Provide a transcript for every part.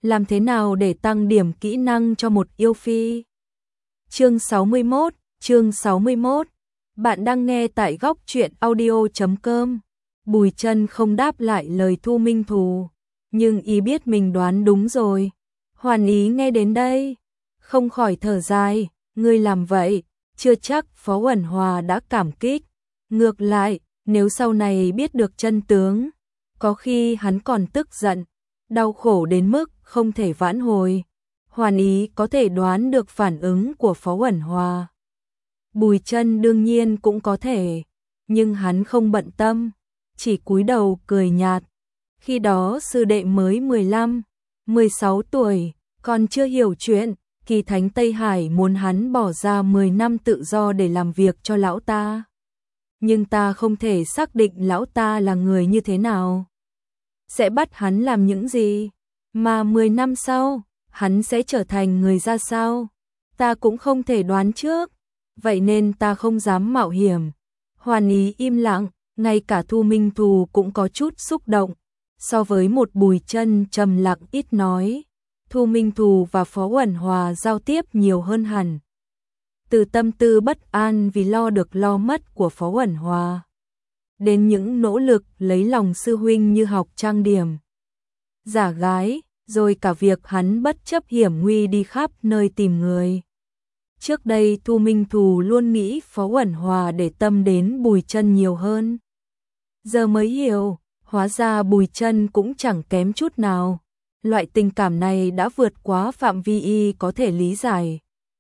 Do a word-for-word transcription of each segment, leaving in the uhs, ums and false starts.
Làm thế nào để tăng điểm kỹ năng cho một yêu phi? Chương sáu mươi mốt, chương sáu mươi mốt. Bạn đang nghe tại góc truyện audio chấm com. Bùi Chân không đáp lại lời Thu Minh Thù, nhưng y biết mình đoán đúng rồi. Hoàn Ý nghe đến đây, không khỏi thở dài, ngươi làm vậy, chưa chắc Phó Uẩn Hòa đã cảm kích. Ngược lại, nếu sau này biết được chân tướng, có khi hắn còn tức giận, đau khổ đến mức không thể vãn hồi. Hoàn Ý có thể đoán được phản ứng của Phó Uẩn Hòa. Bùi Chân đương nhiên cũng có thể, nhưng hắn không bận tâm, chỉ cúi đầu cười nhạt. Khi đó sư đệ mới mười lăm, mười sáu tuổi, còn chưa hiểu chuyện, Kỳ Thánh Tây Hải muốn hắn bỏ ra mười năm tự do để làm việc cho lão ta. Nhưng ta không thể xác định lão ta là người như thế nào, sẽ bắt hắn làm những gì, mà mười năm sau, hắn sẽ trở thành người ra sao, ta cũng không thể đoán trước, vậy nên ta không dám mạo hiểm. Hoàn Ý im lặng, ngay cả Thu Minh Thù cũng có chút xúc động. So với một Bùi Chân trầm lặng ít nói, Thu Minh Thù và Phó Uẩn Hòa giao tiếp nhiều hơn hẳn. Từ tâm tư bất an vì lo được lo mất của Phó Uẩn Hòa, đến những nỗ lực lấy lòng sư huynh như học trang điểm, giả gái, rồi cả việc hắn bất chấp hiểm nguy đi khắp nơi tìm người. Trước đây Thu Minh Thù luôn nghĩ Phó Uẩn Hòa để tâm đến Bùi Chân nhiều hơn. Giờ mới hiểu, hóa ra Bùi Chân cũng chẳng kém chút nào. Loại tình cảm này đã vượt quá phạm vi y có thể lý giải.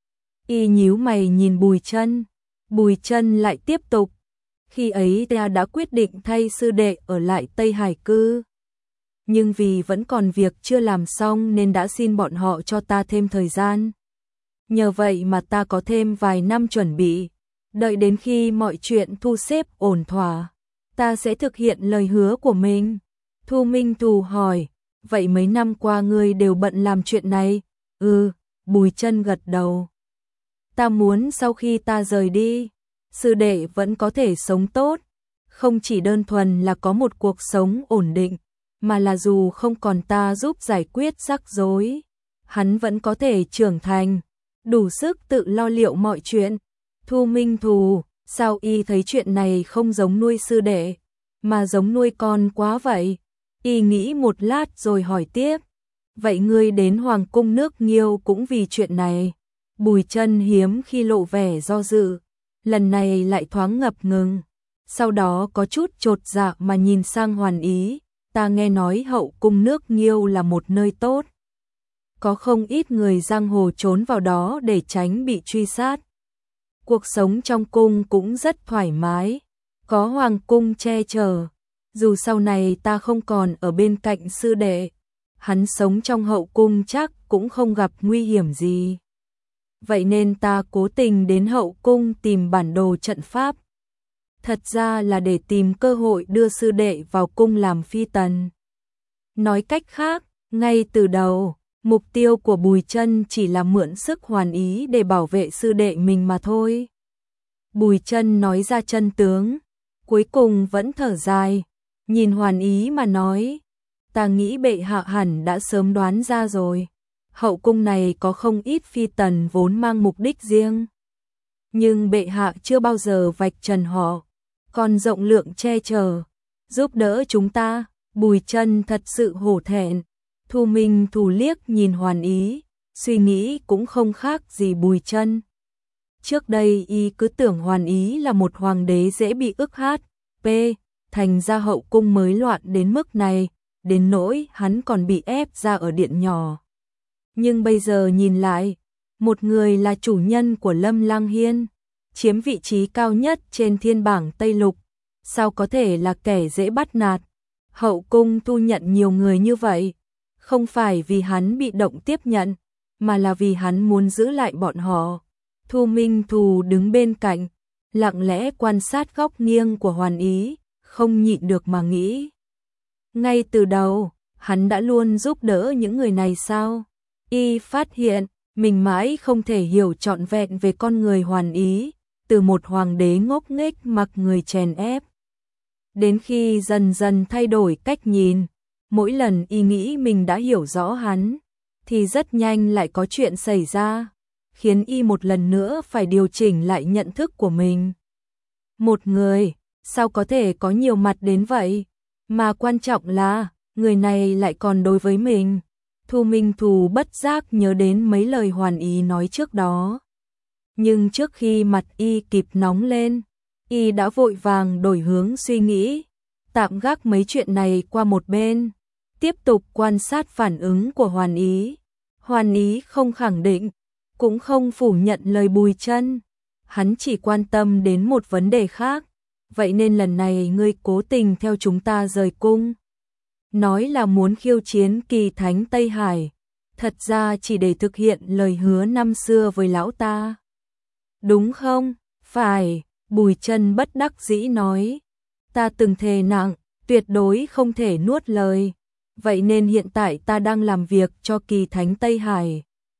Y nhíu mày nhìn Bùi Chân, Bùi Chân lại tiếp tục. Khi ấy ta đã quyết định thay sư đệ ở lại Tây Hải cư. Nhưng vì vẫn còn việc chưa làm xong nên đã xin bọn họ cho ta thêm thời gian. Nhờ vậy mà ta có thêm vài năm chuẩn bị. Đợi đến khi mọi chuyện thu xếp ổn thỏa, ta sẽ thực hiện lời hứa của mình. Thu Minh Thù hỏi, vậy mấy năm qua ngươi đều bận làm chuyện này? Ừ, Bùi Chân gật đầu. Ta muốn sau khi ta rời đi, sư đệ vẫn có thể sống tốt, không chỉ đơn thuần là có một cuộc sống ổn định, mà là dù không còn ta giúp giải quyết rắc rối, hắn vẫn có thể trưởng thành, đủ sức tự lo liệu mọi chuyện. Thu Minh Thù, sao y thấy chuyện này không giống nuôi sư đệ, mà giống nuôi con quá vậy? Y nghĩ một lát rồi hỏi tiếp, vậy ngươi đến Hoàng cung nước Nghiêu cũng vì chuyện này? Bùi Chân hiếm khi lộ vẻ do dự, lần này lại thoáng ngập ngừng, sau đó có chút chột dạ mà nhìn sang Hoàn Ý. Ta nghe nói hậu cung nước Nghiêu là một nơi tốt, có không ít người giang hồ trốn vào đó để tránh bị truy sát. Cuộc sống trong cung cũng rất thoải mái, có hoàng cung che chở. Dù sau này ta không còn ở bên cạnh sư đệ, hắn sống trong hậu cung chắc cũng không gặp nguy hiểm gì. Vậy nên ta cố tình đến hậu cung tìm bản đồ trận pháp. Thật ra là để tìm cơ hội đưa sư đệ vào cung làm phi tần. Nói cách khác, ngay từ đầu, mục tiêu của Bùi Chân chỉ là mượn sức Hoàn Ý để bảo vệ sư đệ mình mà thôi. Bùi Chân nói ra chân tướng, cuối cùng vẫn thở dài, nhìn Hoàn Ý mà nói, ta nghĩ bệ hạ hẳn đã sớm đoán ra rồi. Hậu cung này có không ít phi tần vốn mang mục đích riêng, nhưng bệ hạ chưa bao giờ vạch trần họ, còn rộng lượng che chở, giúp đỡ chúng ta. Bùi Chân thật sự hổ thẹn. Thu Minh Thù liếc nhìn Hoàn Ý, suy nghĩ cũng không khác gì Bùi Chân. Trước đây y cứ tưởng Hoàn Ý là một hoàng đế dễ bị ức hát, p, thành ra hậu cung mới loạn đến mức này, đến nỗi hắn còn bị ép ra ở điện nhỏ. Nhưng bây giờ nhìn lại, một người là chủ nhân của Lâm Lang Hiên, chiếm vị trí cao nhất trên thiên bảng Tây Lục, sao có thể là kẻ dễ bắt nạt? Hậu cung thu nhận nhiều người như vậy, không phải vì hắn bị động tiếp nhận, mà là vì hắn muốn giữ lại bọn họ. Thu Minh Thù đứng bên cạnh, lặng lẽ quan sát góc nghiêng của Hoàn Ý, không nhịn được mà nghĩ. Ngay từ đầu, hắn đã luôn giúp đỡ những người này sao? Y phát hiện, mình mãi không thể hiểu trọn vẹn về con người Hoàn Ý, từ một hoàng đế ngốc nghếch mặc người chèn ép. Đến khi dần dần thay đổi cách nhìn, mỗi lần y nghĩ mình đã hiểu rõ hắn, thì rất nhanh lại có chuyện xảy ra, khiến y một lần nữa phải điều chỉnh lại nhận thức của mình. Một người, sao có thể có nhiều mặt đến vậy? Mà quan trọng là, người này lại còn đối với mình. Thu Minh Thù bất giác nhớ đến mấy lời Hoàn Ý nói trước đó. Nhưng trước khi mặt y kịp nóng lên, y đã vội vàng đổi hướng suy nghĩ, tạm gác mấy chuyện này qua một bên, tiếp tục quan sát phản ứng của Hoàn Ý. Hoàn Ý không khẳng định, cũng không phủ nhận lời Bùi Chân, hắn chỉ quan tâm đến một vấn đề khác. Vậy nên lần này ngươi cố tình theo chúng ta rời cung, nói là muốn khiêu chiến Kỳ Thánh Tây Hải, thật ra chỉ để thực hiện lời hứa năm xưa với lão ta. Đúng không? Phải, Bùi Chân bất đắc dĩ nói. Ta từng thề nặng, tuyệt đối không thể nuốt lời. Vậy nên hiện tại ta đang làm việc cho Kỳ Thánh Tây Hải.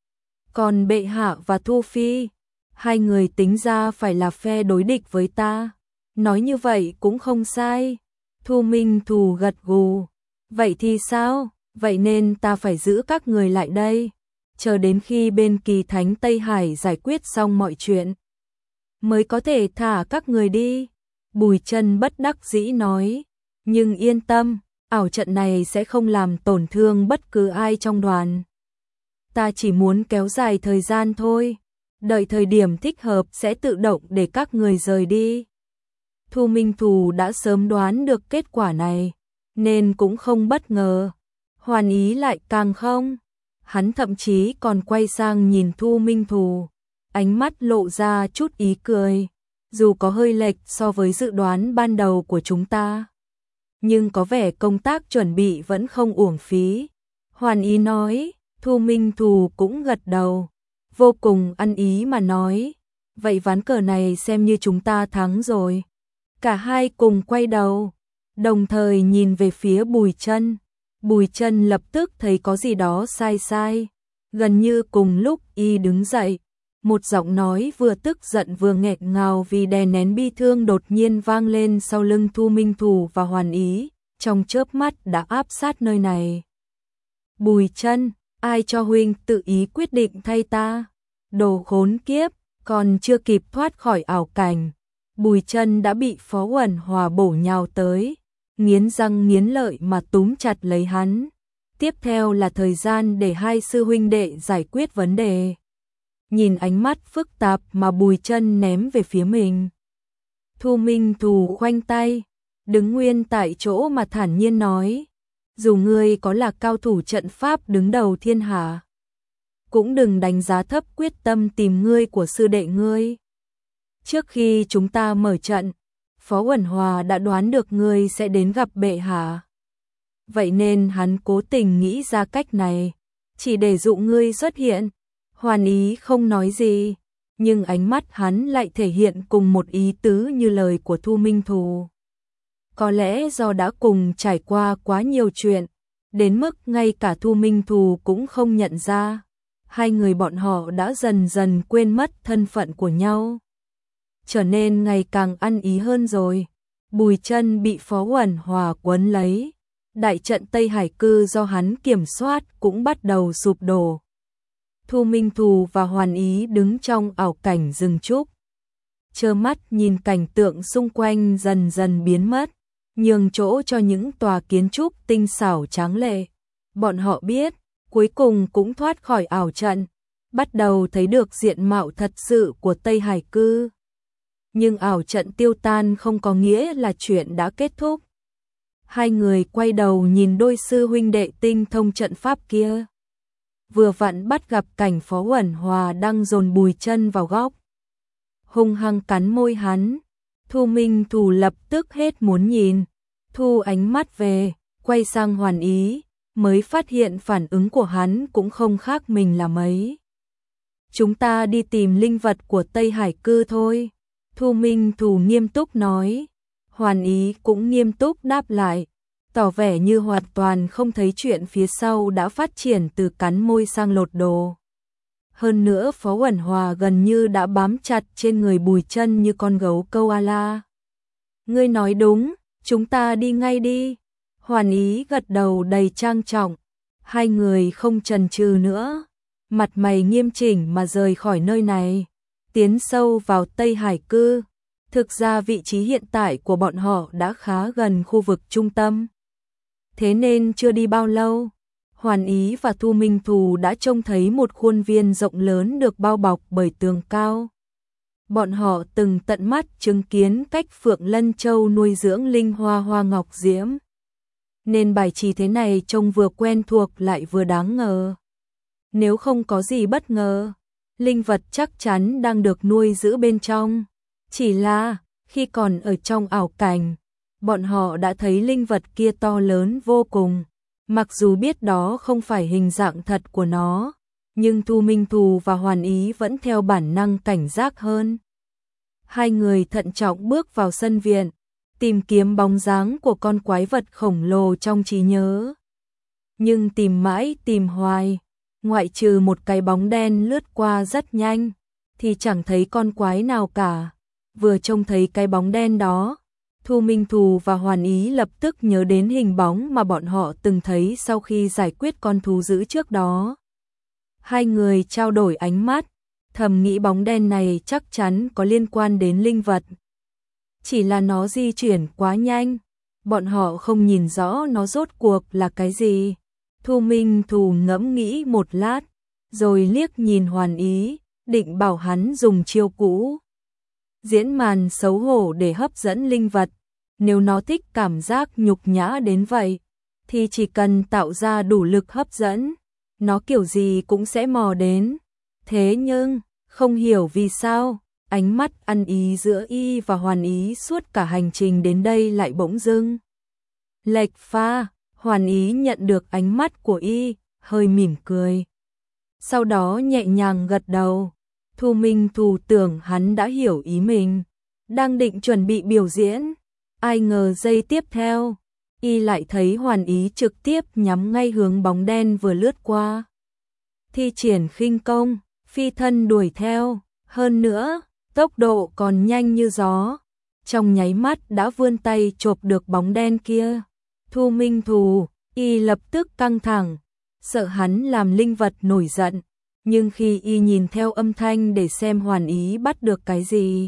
Còn bệ hạ và Thu Phi, hai người tính ra phải là phe đối địch với ta. Nói như vậy cũng không sai. Thu Minh Thù gật gù. Vậy thì sao? Vậy nên ta phải giữ các người lại đây, chờ đến khi bên Kỳ Thánh Tây Hải giải quyết xong mọi chuyện, mới có thể thả các người đi. Bùi Chân bất đắc dĩ nói. Nhưng yên tâm, ảo trận này sẽ không làm tổn thương bất cứ ai trong đoàn. Ta chỉ muốn kéo dài thời gian thôi, đợi thời điểm thích hợp sẽ tự động để các người rời đi. Thu Minh Thù đã sớm đoán được kết quả này, nên cũng không bất ngờ. Hoàn Ý lại càng không. Hắn thậm chí còn quay sang nhìn Thu Minh Thù, ánh mắt lộ ra chút ý cười. Dù có hơi lệch so với dự đoán ban đầu của chúng ta, nhưng có vẻ công tác chuẩn bị vẫn không uổng phí. Hoàn Ý nói. Thu Minh Thù cũng gật đầu, vô cùng ăn ý mà nói. Vậy ván cờ này xem như chúng ta thắng rồi. Cả hai cùng quay đầu, đồng thời nhìn về phía Bùi Chân. Bùi Chân lập tức thấy có gì đó sai sai. Gần như cùng lúc y đứng dậy, một giọng nói vừa tức giận vừa nghẹn ngào vì đè nén bi thương đột nhiên vang lên sau lưng Thu Minh Thù và Hoàn Ý, trong chớp mắt đã áp sát nơi này. Bùi Chân, ai cho huynh tự ý quyết định thay ta? Đồ khốn kiếp, còn chưa kịp thoát khỏi ảo cảnh, Bùi Chân đã bị Phó Uẩn Hòa bổ nhào tới, nghiến răng nghiến lợi mà túm chặt lấy hắn. Tiếp theo là thời gian để hai sư huynh đệ giải quyết vấn đề. Nhìn ánh mắt phức tạp mà Bùi Chân ném về phía mình, Thu Minh Thù khoanh tay, đứng nguyên tại chỗ mà thản nhiên nói. Dù ngươi có là cao thủ trận pháp đứng đầu thiên hạ, cũng đừng đánh giá thấp quyết tâm tìm ngươi của sư đệ ngươi. Trước khi chúng ta mở trận, Phó Uẩn Hòa đã đoán được ngươi sẽ đến gặp bệ hạ. Vậy nên hắn cố tình nghĩ ra cách này, chỉ để dụ ngươi xuất hiện. Hoàn Ý không nói gì, nhưng ánh mắt hắn lại thể hiện cùng một ý tứ như lời của Thu Minh Thù. Có lẽ do đã cùng trải qua quá nhiều chuyện, đến mức ngay cả Thu Minh Thù cũng không nhận ra, hai người bọn họ đã dần dần quên mất thân phận của nhau, trở nên ngày càng ăn ý hơn rồi. Bùi Chân bị Phó Uẩn Hòa quấn lấy, đại trận Tây Hải cư do hắn kiểm soát cũng bắt đầu sụp đổ. Thu Minh Thù và Hoàn Ý đứng trong ảo cảnh rừng trúc, trơ mắt nhìn cảnh tượng xung quanh dần dần biến mất, nhường chỗ cho những tòa kiến trúc tinh xảo tráng lệ. Bọn họ biết, cuối cùng cũng thoát khỏi ảo trận, bắt đầu thấy được diện mạo thật sự của Tây Hải cư. Nhưng ảo trận tiêu tan không có nghĩa là chuyện đã kết thúc. Hai người quay đầu nhìn đôi sư huynh đệ tinh thông trận pháp kia. Vừa vặn bắt gặp cảnh Phó Uẩn Hòa đang dồn Bùi Chân vào góc, hung hăng cắn môi hắn. Thu Minh Thù lập tức hết muốn nhìn, thu ánh mắt về, quay sang Hoàn Ý, mới phát hiện phản ứng của hắn cũng không khác mình là mấy. Chúng ta đi tìm linh vật của Tây Hải cư thôi, Thu Minh Thù nghiêm túc nói. Hoàn Ý cũng nghiêm túc đáp lại, tỏ vẻ như hoàn toàn không thấy chuyện phía sau đã phát triển từ cắn môi sang lột đồ. Hơn nữa Phó Uẩn Hòa gần như đã bám chặt trên người Bùi Chân như con gấu koala. Ngươi nói đúng, chúng ta đi ngay đi. Hoàn Ý gật đầu đầy trang trọng, Hai người không chần chừ nữa, mặt mày nghiêm chỉnh mà rời khỏi nơi này, tiến sâu vào Tây Hải cư. Thực ra vị trí hiện tại của bọn họ đã khá gần khu vực trung tâm. Thế nên chưa đi bao lâu, Hoàn Ý và Thu Minh Thù đã trông thấy một khuôn viên rộng lớn được bao bọc bởi tường cao. Bọn họ từng tận mắt chứng kiến cách Phượng Lân Châu nuôi dưỡng linh hoa hoa ngọc diễm. Nên bài trí thế này trông vừa quen thuộc lại vừa đáng ngờ. Nếu không có gì bất ngờ, linh vật chắc chắn đang được nuôi giữ bên trong. Chỉ là, khi còn ở trong ảo cảnh, bọn họ đã thấy linh vật kia to lớn vô cùng. Mặc dù biết đó không phải hình dạng thật của nó, nhưng Thu Minh Thù và Hoàn Ý vẫn theo bản năng cảnh giác hơn. Hai người thận trọng bước vào sân viện, tìm kiếm bóng dáng của con quái vật khổng lồ trong trí nhớ. Nhưng tìm mãi tìm hoài, ngoại trừ một cái bóng đen lướt qua rất nhanh, thì chẳng thấy con quái nào cả. Vừa trông thấy cái bóng đen đó, Thu Minh Thù và Hoàn Ý lập tức nhớ đến hình bóng mà bọn họ từng thấy sau khi giải quyết con thú dữ trước đó. Hai người trao đổi ánh mắt, thầm nghĩ bóng đen này chắc chắn có liên quan đến linh vật. Chỉ là nó di chuyển quá nhanh, bọn họ không nhìn rõ nó rốt cuộc là cái gì. Thu Minh Thù ngẫm nghĩ một lát, rồi liếc nhìn Hoàn Ý, định bảo hắn dùng chiêu cũ. Diễn màn xấu hổ để hấp dẫn linh vật. Nếu nó thích cảm giác nhục nhã đến vậy, thì chỉ cần tạo ra đủ lực hấp dẫn, nó kiểu gì cũng sẽ mò đến. Thế nhưng, không hiểu vì sao, ánh mắt ăn ý giữa y và Hoàn Ý suốt cả hành trình đến đây lại bỗng dưng lệch pha. Hoàn Ý nhận được ánh mắt của y, hơi mỉm cười. Sau đó nhẹ nhàng gật đầu. Thu Minh Thù tưởng hắn đã hiểu ý mình, đang định chuẩn bị biểu diễn. Ai ngờ giây tiếp theo, y lại thấy Hoàn Ý trực tiếp nhắm ngay hướng bóng đen vừa lướt qua. Thi triển khinh công, phi thân đuổi theo, hơn nữa, tốc độ còn nhanh như gió. Trong nháy mắt đã vươn tay chộp được bóng đen kia. Thu Minh Thù, y lập tức căng thẳng, sợ hắn làm linh vật nổi giận. Nhưng khi y nhìn theo âm thanh để xem Hoàn Ý bắt được cái gì,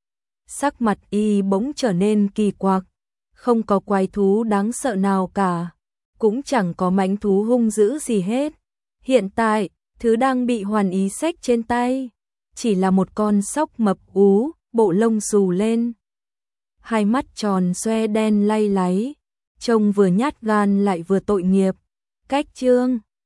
sắc mặt y bỗng trở nên kỳ quặc. Không có quái thú đáng sợ nào cả, cũng chẳng có mãnh thú hung dữ gì hết. Hiện tại, thứ đang bị Hoàn Ý xách trên tay chỉ là một con sóc mập ú, bộ lông xù lên, hai mắt tròn xoe đen lay láy, trông vừa nhát gan lại vừa tội nghiệp. Cách chương